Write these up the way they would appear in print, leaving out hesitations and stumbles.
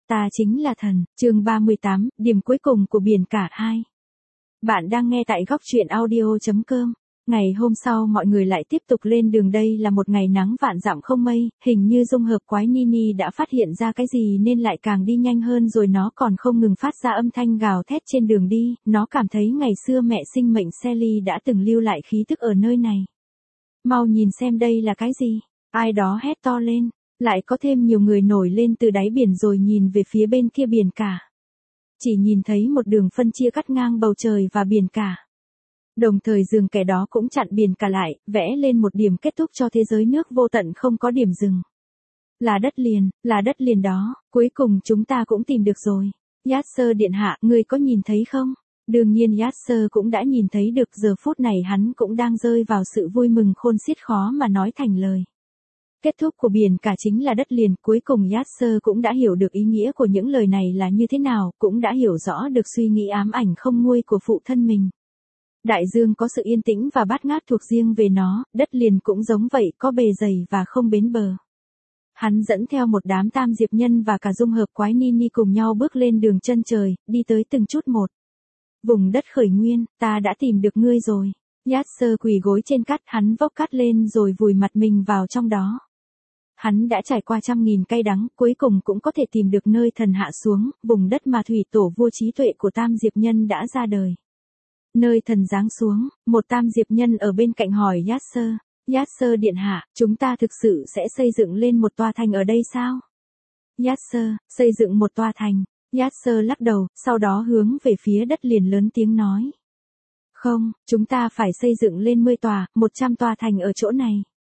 ta chính là thần, chương 38, điểm cuối cùng của biển cả 2. Bạn đang nghe tại góc truyện audio.com. Ngày hôm sau mọi người lại tiếp tục lên đường, đây là một ngày nắng vạn dặm không mây, hình như dung hợp quái Nini đã phát hiện ra cái gì nên lại càng đi nhanh hơn, rồi nó còn không ngừng phát ra âm thanh gào thét trên đường đi, nó cảm thấy ngày xưa mẹ sinh mệnh Sally đã từng lưu lại khí tức ở nơi này. Mau nhìn xem đây là cái gì, ai đó hét to lên, lại có thêm nhiều người nổi lên từ đáy biển rồi nhìn về phía bên kia biển cả. Chỉ nhìn thấy một đường phân chia cắt ngang bầu trời và biển cả. Đồng thời dường kẻ đó cũng chặn biển cả lại, vẽ lên một điểm kết thúc cho thế giới nước vô tận không có điểm dừng. Là đất liền đó, cuối cùng chúng ta cũng tìm được rồi. Yasser điện hạ, ngươi có nhìn thấy không? Đương nhiên Yasser cũng đã nhìn thấy được, giờ phút này hắn cũng đang rơi vào sự vui mừng khôn xiết khó mà nói thành lời. Kết thúc của biển cả chính là đất liền, cuối cùng Yasser cũng đã hiểu được ý nghĩa của những lời này là như thế nào, cũng đã hiểu rõ được suy nghĩ ám ảnh không nguôi của phụ thân mình. Đại dương có sự yên tĩnh và bát ngát thuộc riêng về nó, đất liền cũng giống vậy, có bề dày và không bến bờ. Hắn dẫn theo một đám tam diệp nhân và cả dung hợp quái Nini cùng nhau bước lên đường chân trời, đi tới từng chút một. Vùng đất khởi nguyên, ta đã tìm được ngươi rồi. Yasser quỳ gối trên cát, hắn vốc cát lên rồi vùi mặt mình vào trong đó. Hắn đã trải qua trăm nghìn cay đắng, cuối cùng cũng có thể tìm được nơi thần hạ xuống, vùng đất mà thủy tổ vua trí tuệ của tam diệp nhân đã ra đời. Nơi thần giáng xuống, một tam diệp nhân ở bên cạnh hỏi Yasser, Yasser điện hạ, chúng ta thực sự sẽ xây dựng lên một tòa thành ở đây sao? Yasser, xây dựng một tòa thành. Yasser lắc đầu, sau đó hướng về phía đất liền lớn tiếng nói. Không, chúng ta phải xây dựng lên 10 tòa, 100 tòa thành ở chỗ này.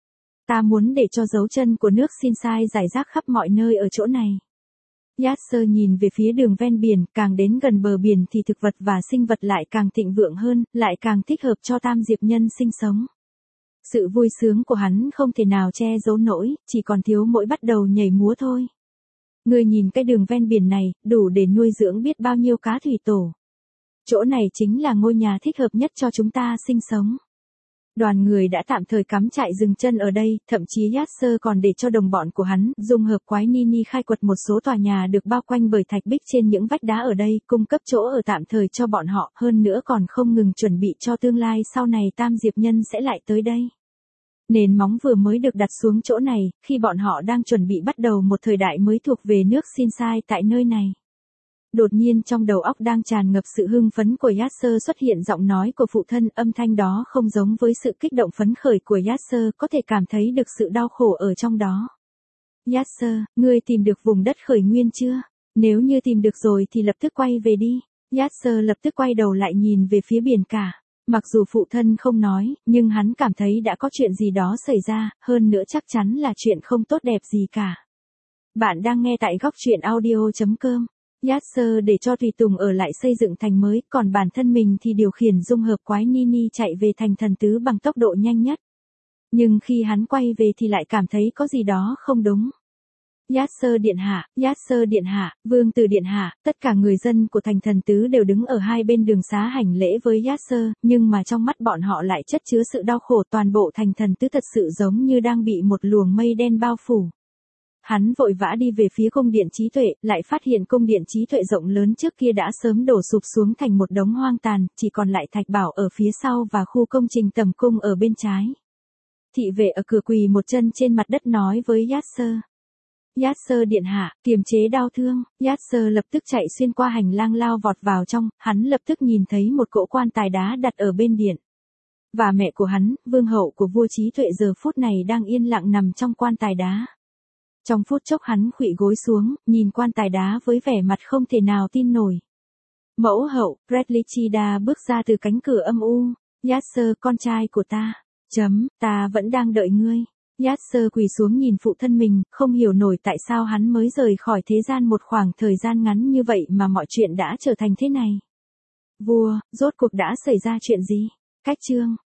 Ta muốn để cho dấu chân của nước Sinsai rải rác khắp mọi nơi ở chỗ này. Yasser nhìn về phía đường ven biển, càng đến gần bờ biển thì thực vật và sinh vật lại càng thịnh vượng hơn, lại càng thích hợp cho tam diệp nhân sinh sống. Sự vui sướng của hắn không thể nào che giấu nổi, chỉ còn thiếu mỗi bắt đầu nhảy múa thôi. Ngươi nhìn cái đường ven biển này, đủ để nuôi dưỡng biết bao nhiêu cá thủy tổ. Chỗ này chính là ngôi nhà thích hợp nhất cho chúng ta sinh sống. Đoàn người đã tạm thời cắm trại dừng chân ở đây, thậm chí Yasser còn để cho đồng bọn của hắn, dung hợp quái Nini khai quật một số tòa nhà được bao quanh bởi thạch bích trên những vách đá ở đây, cung cấp chỗ ở tạm thời cho bọn họ, hơn nữa còn không ngừng chuẩn bị cho tương lai sau này tam diệp nhân sẽ lại tới đây. Nền móng vừa mới được đặt xuống chỗ này, khi bọn họ đang chuẩn bị bắt đầu một thời đại mới thuộc về nước Sinsai tại nơi này. Đột nhiên trong đầu óc đang tràn ngập sự hưng phấn của Yasser xuất hiện giọng nói của phụ thân, âm thanh đó không giống với sự kích động phấn khởi của Yasser, có thể cảm thấy được sự đau khổ ở trong đó. Yasser, ngươi tìm được vùng đất khởi nguyên chưa? Nếu như tìm được rồi thì lập tức quay về đi. Yasser lập tức quay đầu lại nhìn về phía biển cả. Mặc dù phụ thân không nói, nhưng hắn cảm thấy đã có chuyện gì đó xảy ra, hơn nữa chắc chắn là chuyện không tốt đẹp gì cả. Bạn đang nghe tại góc truyện audio.com. Yasser để cho tùy tùng ở lại xây dựng thành mới, còn bản thân mình thì điều khiển dung hợp quái Nini chạy về thành thần tứ bằng tốc độ nhanh nhất. Nhưng khi hắn quay về thì lại cảm thấy có gì đó không đúng. Yasser điện hạ, vương tử điện hạ, tất cả người dân của thành thần tứ đều đứng ở hai bên đường xá hành lễ với Yasser, nhưng mà trong mắt bọn họ lại chất chứa sự đau khổ, toàn bộ thành thần tứ thật sự giống như đang bị một luồng mây đen bao phủ. Hắn vội vã đi về phía cung điện trí tuệ, lại phát hiện cung điện trí tuệ rộng lớn trước kia đã sớm đổ sụp xuống thành một đống hoang tàn, chỉ còn lại thạch bảo ở phía sau và khu công trình tầm cung ở bên trái. Thị vệ ở cửa quỳ một chân trên mặt đất nói với Yasser. Yasser điện hạ, kiềm chế đau thương. Yasser lập tức chạy xuyên qua hành lang lao vọt vào trong, hắn lập tức nhìn thấy một cỗ quan tài đá đặt ở bên điện. Và mẹ của hắn, vương hậu của vua trí tuệ giờ phút này đang yên lặng nằm trong quan tài đá. Trong phút chốc hắn khuỵu gối xuống, nhìn quan tài đá với vẻ mặt không thể nào tin nổi. Mẫu hậu, Bradley bước ra từ cánh cửa âm u. Yasser, con trai của ta. Ta vẫn đang đợi ngươi. Yasser quỳ xuống nhìn phụ thân mình, không hiểu nổi tại sao hắn mới rời khỏi thế gian một khoảng thời gian ngắn như vậy mà mọi chuyện đã trở thành thế này. Vua, rốt cuộc đã xảy ra chuyện gì? Cách chương.